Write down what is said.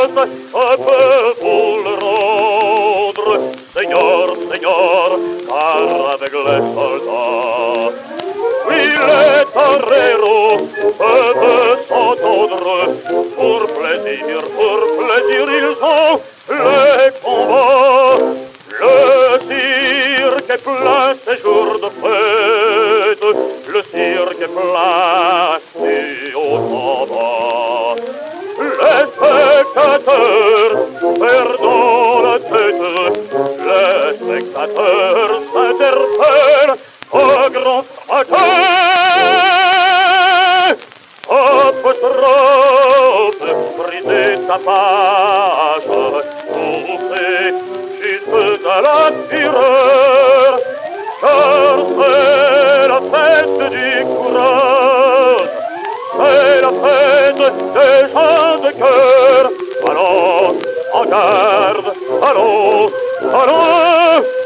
un peu pour le rendre. Seigneur, Seigneur, car avec les soldats, il est un héros, peut s'entendre. Pour plaisir, ils ont les combats. Le cirque est plein ces jours de fête, le cirque est plein du haut en bas. Les spectateurs perdant la tête, les spectateurs s'interpellent au grand fracas. Apostrophe, brisez sa page, poussez jusque à la fureur, car c'est la fête du courage, c'est la fête des gens de cœur. Allons, en garde, allons, allons.